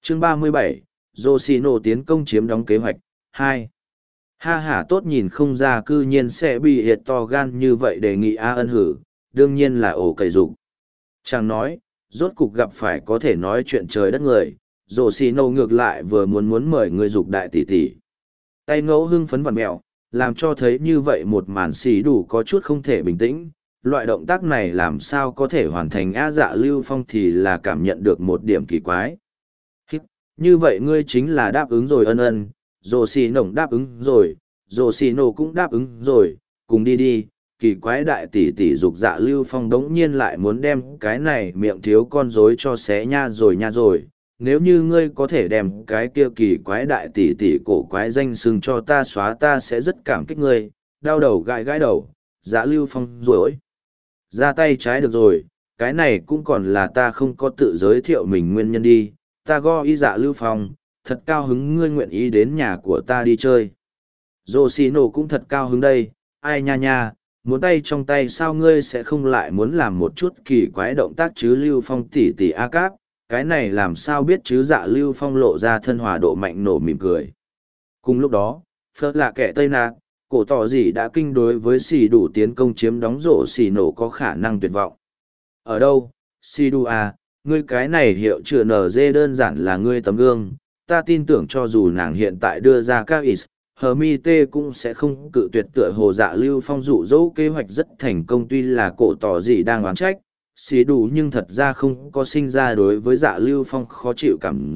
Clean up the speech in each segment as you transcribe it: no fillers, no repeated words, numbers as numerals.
Chương 37, Yoshino tiến công chiếm đóng kế hoạch 2. Ha ha, tốt nhìn không ra cư nhiên sẽ bị hiệt to gan như vậy, đề nghị A ân hử, đương nhiên là ổ cậy dục. Chàng nói, rốt cục gặp phải có thể nói chuyện trời đất người, Yoshino ngược lại vừa muốn mời người dục đại tỷ tỷ. Tay ngẫu hưng phấn vặn mẹo, làm cho thấy như vậy một màn xì đủ có chút không thể bình tĩnh. Loại động tác này làm sao có thể hoàn thành? A Dạ Lưu Phong thì là cảm nhận được một điểm kỳ quái. Như vậy ngươi chính là đáp ứng rồi. Ân, Yoshino đáp ứng rồi, Yoshino cũng đáp ứng rồi, cùng đi đi. Kỳ quái, đại tỷ tỷ dục Dạ Lưu Phong đống nhiên lại muốn đem cái này miệng thiếu con rối cho xé nha rồi. Nếu như ngươi có thể đem cái kia kỳ quái đại tỷ tỷ cổ quái danh xưng cho ta xóa, ta sẽ rất cảm kích ngươi. Đau đầu gãi đầu, Dạ Lưu Phong rồi ra tay trái. Được rồi, cái này cũng còn là ta không có tự giới thiệu mình nguyên nhân đi. Ta go y Dạ Lưu Phong, thật cao hứng ngươi nguyện ý đến nhà của ta đi chơi. Yoshino cũng thật cao hứng đây, ai nha, muốn tay trong tay sao ngươi sẽ không lại muốn làm một chút kỳ quái động tác chứ? Lưu Phong tỷ tỷ A Cáp, cái này làm sao biết chứ? Dạ Lưu Phong lộ ra thân hòa độ mạnh nổ mỉm cười. Cùng lúc đó, Phớt là kẻ Tây Nạc, cổ tỏ gì đã kinh đối với xì đủ tiến công chiếm đóng rổ xì nổ có khả năng tuyệt vọng. Ở đâu, xì đủ à, ngươi cái này hiệu chữa NG đơn giản là ngươi tấm gương, ta tin tưởng cho dù nàng hiện tại đưa ra các is, Hermite cũng sẽ không cự tuyệt. Tựa hồ Dạ Lưu Phong dụ dỗ kế hoạch rất thành công, tuy là cổ tỏ gì đang oán trách xì đủ, nhưng thật ra không có sinh ra đối với Dạ Lưu Phong khó chịu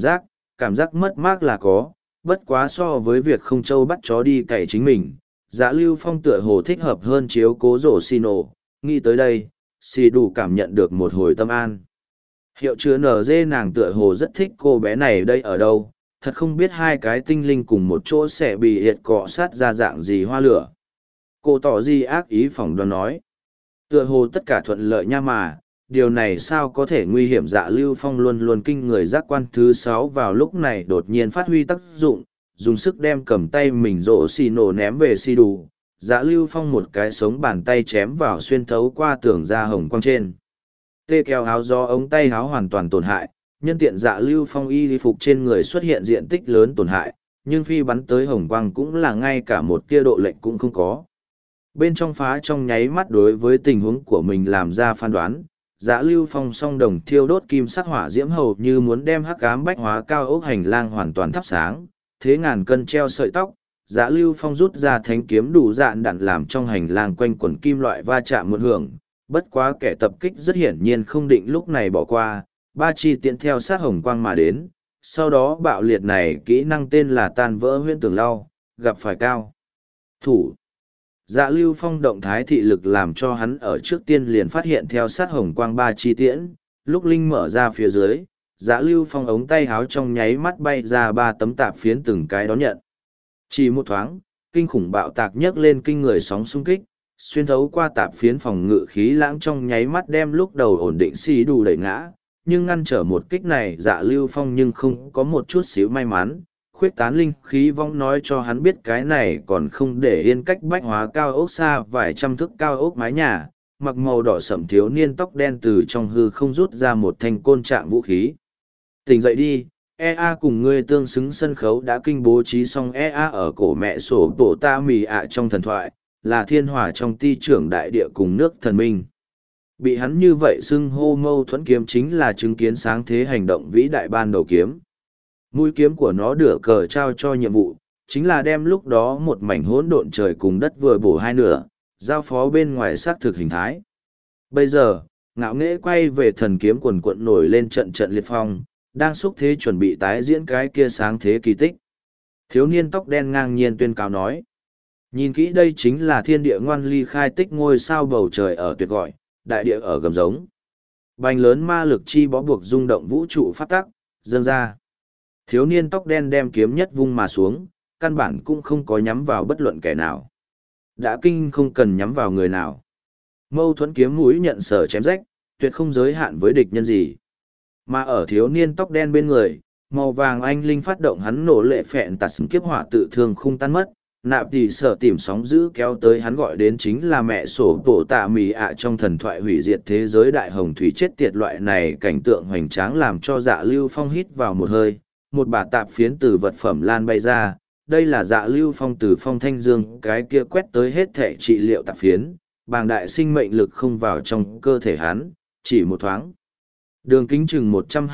cảm giác mất mát là có, bất quá so với việc không trâu bắt chó đi cày chính mình, Dạ Lưu Phong tựa hồ thích hợp hơn chiếu cố rổ xì nổ. Nghĩ tới đây, xì đủ cảm nhận được một hồi tâm an. Hiệu chứa NG nàng tựa hồ rất thích cô bé này đây. Ở đâu, thật không biết hai cái tinh linh cùng một chỗ sẽ bị hiệt cọ sát ra dạng gì hoa lửa. Cô tỏ gì ác ý phỏng đoán nói. Tựa hồ tất cả thuận lợi nha mà, điều này sao có thể nguy hiểm? Dạ Lưu Phong luôn luôn kinh người giác quan thứ 6 vào lúc này đột nhiên phát huy tác dụng, dùng sức đem cầm tay mình rổ xì nổ ném về xì đủ. Dạ Lưu Phong một cái sống bàn tay chém vào xuyên thấu qua tường da hồng quang trên. Tê kéo áo do ống tay áo hoàn toàn tổn hại, nhân tiện Dạ Lưu Phong y phục trên người xuất hiện diện tích lớn tổn hại, nhưng phi bắn tới hồng quang cũng là ngay cả một tia độ lệch cũng không có. Bên trong phá trong nháy mắt đối với tình huống của mình làm ra phán đoán, Dạ Lưu Phong song đồng thiêu đốt kim sắc hỏa diễm hầu như muốn đem hắc ám bách hóa cao ốc hành lang hoàn toàn thắp sáng, thế ngàn cân treo sợi tóc. Dạ Lưu Phong rút ra thánh kiếm đủ dạn đạn làm trong hành lang quanh quẩn kim loại va chạm một hưởng, bất quá kẻ tập kích rất hiển nhiên không định lúc này bỏ qua, ba chi tiện theo sát hồng quang mà đến. Sau đó bạo liệt này kỹ năng tên là tan vỡ huyễn tường lau, gặp phải cao thủ. Dạ Lưu Phong động thái thị lực làm cho hắn ở trước tiên liền phát hiện theo sát hồng quang ba chi tiễn, lúc linh mở ra phía dưới, Dạ Lưu Phong ống tay háo trong nháy mắt bay ra ba tấm tạp phiến từng cái đón nhận. Chỉ một thoáng, kinh khủng bạo tạc nhấc lên kinh người sóng xung kích, xuyên thấu qua tạp phiến phòng ngự khí lãng trong nháy mắt đem lúc đầu ổn định xì đủ đẩy ngã, nhưng ngăn trở một kích này Dạ Lưu Phong nhưng không có một chút xíu may mắn. Khuyết tán linh khí vong nói cho hắn biết cái này còn không để yên cách bách hóa cao ốc xa vài trăm thước cao ốc mái nhà, mặc màu đỏ sẫm thiếu niên tóc đen từ trong hư không rút ra một thanh côn trạng vũ khí. Tỉnh dậy đi, EA cùng ngươi tương xứng sân khấu đã kinh bố trí xong. EA ở cổ mẹ sổ tổ ta mì ạ trong thần thoại, là thiên hỏa trong ti trưởng đại địa cùng nước thần minh. Bị hắn như vậy xưng hô mâu thuẫn kiếm chính là chứng kiến sáng thế hành động vĩ đại ban đầu kiếm. Mũi kiếm của nó đửa cờ trao cho nhiệm vụ, chính là đem lúc đó một mảnh hỗn độn trời cùng đất vừa bổ hai nửa, giao phó bên ngoài xác thực hình thái. Bây giờ, ngạo nghễ quay về thần kiếm quần quận nổi lên trận trận liệt phong, đang xúc thế chuẩn bị tái diễn cái kia sáng thế kỳ tích. Thiếu niên tóc đen ngang nhiên tuyên cáo nói. Nhìn kỹ, đây chính là thiên địa ngoan ly khai tích, ngôi sao bầu trời ở tuyệt gọi, đại địa ở gầm giống. Bành lớn ma lực chi bó buộc rung động vũ trụ phát tắc, dâng ra. Thiếu niên tóc đen đem kiếm nhất vung mà xuống, căn bản cũng không có nhắm vào bất luận kẻ nào. Đã kinh không cần nhắm vào người nào. Mâu thuẫn kiếm mũi nhận sở chém rách, tuyệt không giới hạn với địch nhân gì. Mà ở thiếu niên tóc đen bên người, màu vàng anh linh phát động hắn nổ lệ phẹn tạt kiếp hỏa tự thương không tan mất, nạp thì sở tìm sóng dữ kéo tới hắn, gọi đến chính là mẹ sổ tổ tạ mì ạ trong thần thoại hủy diệt thế giới đại hồng thủy chết tiệt. Loại này cảnh tượng hoành tráng làm cho Dạ Lưu Phong hít vào một hơi, một bả tạp phiến từ vật phẩm lan bay ra. Đây là Dạ Lưu Phong từ Phong Thanh Dương cái kia quét tới hết thể trị liệu tạp phiến, bàng đại sinh mệnh lực không vào trong cơ thể hắn, chỉ một thoáng. Đường kính chừng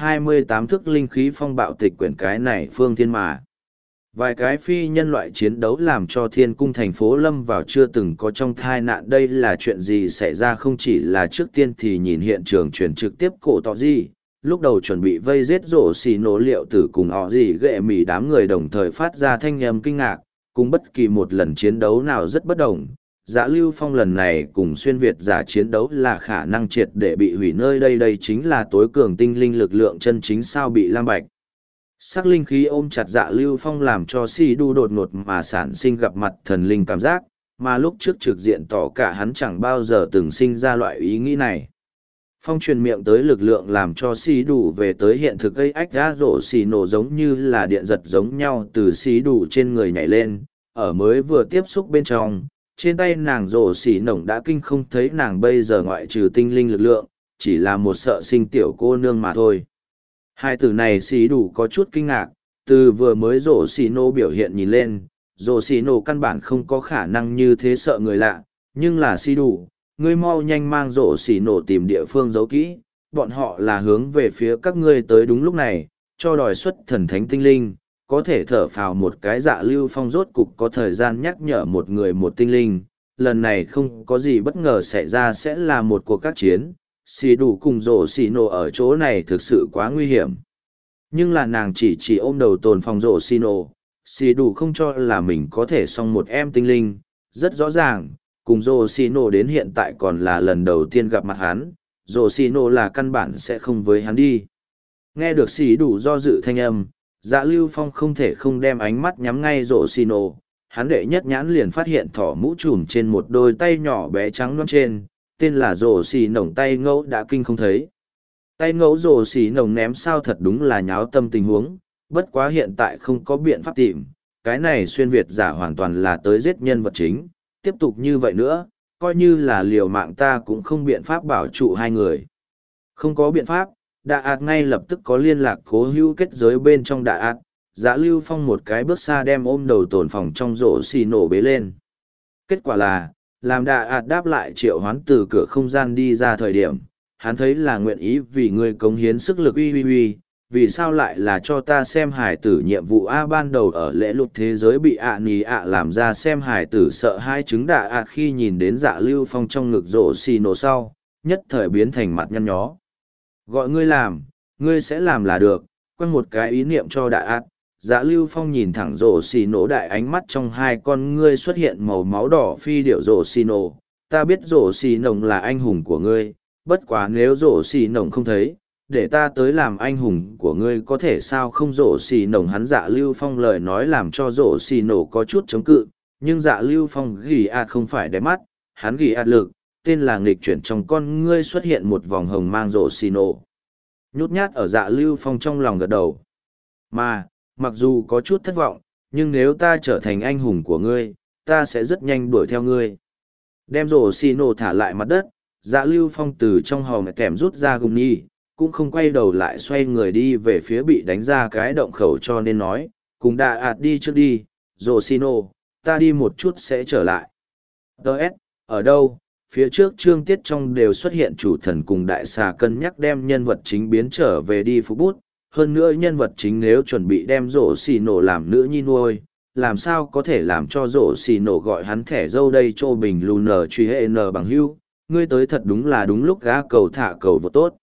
128 thước linh khí phong bạo tịch quyển cái này phương thiên mà. Vài cái phi nhân loại chiến đấu làm cho thiên cung thành phố lâm vào chưa từng có trong thai nạn. Đây là chuyện gì xảy ra, không chỉ là trước tiên thì nhìn hiện trường truyền trực tiếp cổ tỏ gì. Lúc đầu chuẩn bị vây giết rổ xì nổ liệu tử cùng họ gì ghệ mỉ đám người đồng thời phát ra thanh âm kinh ngạc, cùng bất kỳ một lần chiến đấu nào rất bất đồng. Dạ Lưu Phong lần này cùng xuyên Việt giả chiến đấu là khả năng triệt để bị hủy, nơi đây đây chính là tối cường tinh linh lực lượng chân chính sao bị lam bạch. Sắc linh khí ôm chặt Dạ Lưu Phong làm cho Si Đu đột ngột mà sản sinh gặp mặt thần linh cảm giác, mà lúc trước trực diện tỏ cả hắn chẳng bao giờ từng sinh ra loại ý nghĩ này. Phong truyền miệng tới lực lượng làm cho Si Đu về tới hiện thực, gây ách ra rổ xì nổ giống như là điện giật giống nhau từ Si Đu trên người nhảy lên, ở mới vừa tiếp xúc bên trong. Trên tay nàng rổ xỉ nổng đã kinh không thấy nàng bây giờ ngoại trừ tinh linh lực lượng, chỉ là một sợ sinh tiểu cô nương mà thôi. Hai từ này xỉ đủ có chút kinh ngạc, từ vừa mới rổ xỉ nô biểu hiện nhìn lên, rổ xỉ nô căn bản không có khả năng như thế sợ người lạ, nhưng là xỉ đủ, ngươi mau nhanh mang rổ xỉ nổ tìm địa phương giấu kỹ, bọn họ là hướng về phía các ngươi tới đúng lúc này, cho đòi xuất thần thánh tinh linh. Có thể thở phào một cái. Dạ Lưu Phong rốt cục có thời gian nhắc nhở một người một tinh linh, lần này không có gì bất ngờ xảy ra sẽ là một cuộc các chiến, xì đủ cùng rổ xì nổ ở chỗ này thực sự quá nguy hiểm. Nhưng là nàng chỉ ôm đầu tồn phòng rổ xì nổ, xì đủ không cho là mình có thể xong một em tinh linh, rất rõ ràng, cùng rổ xì nổ đến hiện tại còn là lần đầu tiên gặp mặt hắn, rổ xì nổ là căn bản sẽ không với hắn đi. Nghe được xì đủ do dự thanh âm, Dạ Lưu Phong không thể không đem ánh mắt nhắm ngay rổ xì nổ, hắn đệ nhất nhãn liền phát hiện thỏ mũ trùm trên một đôi tay nhỏ bé trắng loáng trên, tên là rổ xì nổng tay ngẫu đã kinh không thấy. Tay ngẫu rổ xì nổng ném sao thật đúng là nháo tâm tình huống, bất quá hiện tại không có biện pháp tìm, cái này xuyên Việt giả hoàn toàn là tới giết nhân vật chính, tiếp tục như vậy nữa, coi như là liều mạng ta cũng không biện pháp bảo trụ hai người. Không có biện pháp. Đạ ạt ngay lập tức có liên lạc cố hữu kết giới bên trong Đạ ạt. Dạ Lưu Phong một cái bước xa đem ôm đầu tổn phòng trong rổ xì nổ bế lên. Kết quả là, làm Đạ ạt đáp lại triệu hoán từ cửa không gian đi ra thời điểm, hắn thấy là nguyện ý vì người cống hiến sức lực uy, vì sao lại là cho ta xem hải tử nhiệm vụ A. Ban đầu ở lễ lục thế giới bị nì làm ra xem hải tử sợ hai chứng Đạ ạt khi nhìn đến Dạ Lưu Phong trong ngực rổ xì nổ sau, nhất thời biến thành mặt nhăn nhó. Gọi ngươi làm, ngươi sẽ làm là được, quăng một cái ý niệm cho Đại ạt. Dạ Lưu Phong nhìn thẳng rổ xì nổ, đại ánh mắt trong hai con ngươi xuất hiện màu máu đỏ phi điệu rổ xì nổ. Ta biết rổ xì nồng là anh hùng của ngươi, bất quá nếu rổ xì nồng không thấy, để ta tới làm anh hùng của ngươi có thể sao không. Rổ xì nồng hắn Dạ Lưu Phong lời nói làm cho rổ xì nổ có chút chống cự, nhưng Dạ Lưu Phong ghi ạt không phải đẹp mắt, hắn ghi ạt lực. Tên là nghịch chuyển trong con ngươi xuất hiện một vòng hồng mang rổ xì nổ. Nhút nhát ở Dạ Lưu Phong trong lòng gật đầu. Mà, mặc dù có chút thất vọng, nhưng nếu ta trở thành anh hùng của ngươi, ta sẽ rất nhanh đuổi theo ngươi. Đem rổ xì nổ thả lại mặt đất, Dạ Lưu Phong từ trong hòm kèm rút ra gùng nhi, cũng không quay đầu lại xoay người đi về phía bị đánh ra cái động khẩu cho nên nói, cùng Đạ ạt đi trước đi, rổ xì nổ, ta đi một chút sẽ trở lại. Đợt, ở đâu? Phía trước chương tiết trong đều xuất hiện chủ thần cùng đại xà cân nhắc đem nhân vật chính biến trở về đi phục bút, hơn nữa nhân vật chính nếu chuẩn bị đem rổ xì nổ làm nữ nhi nuôi, làm sao có thể làm cho rổ xì nổ gọi hắn thẻ dâu đây. Chô bình lù nở truy hệ nở bằng hưu, ngươi tới thật đúng là đúng lúc gá cầu thả cầu vô tốt.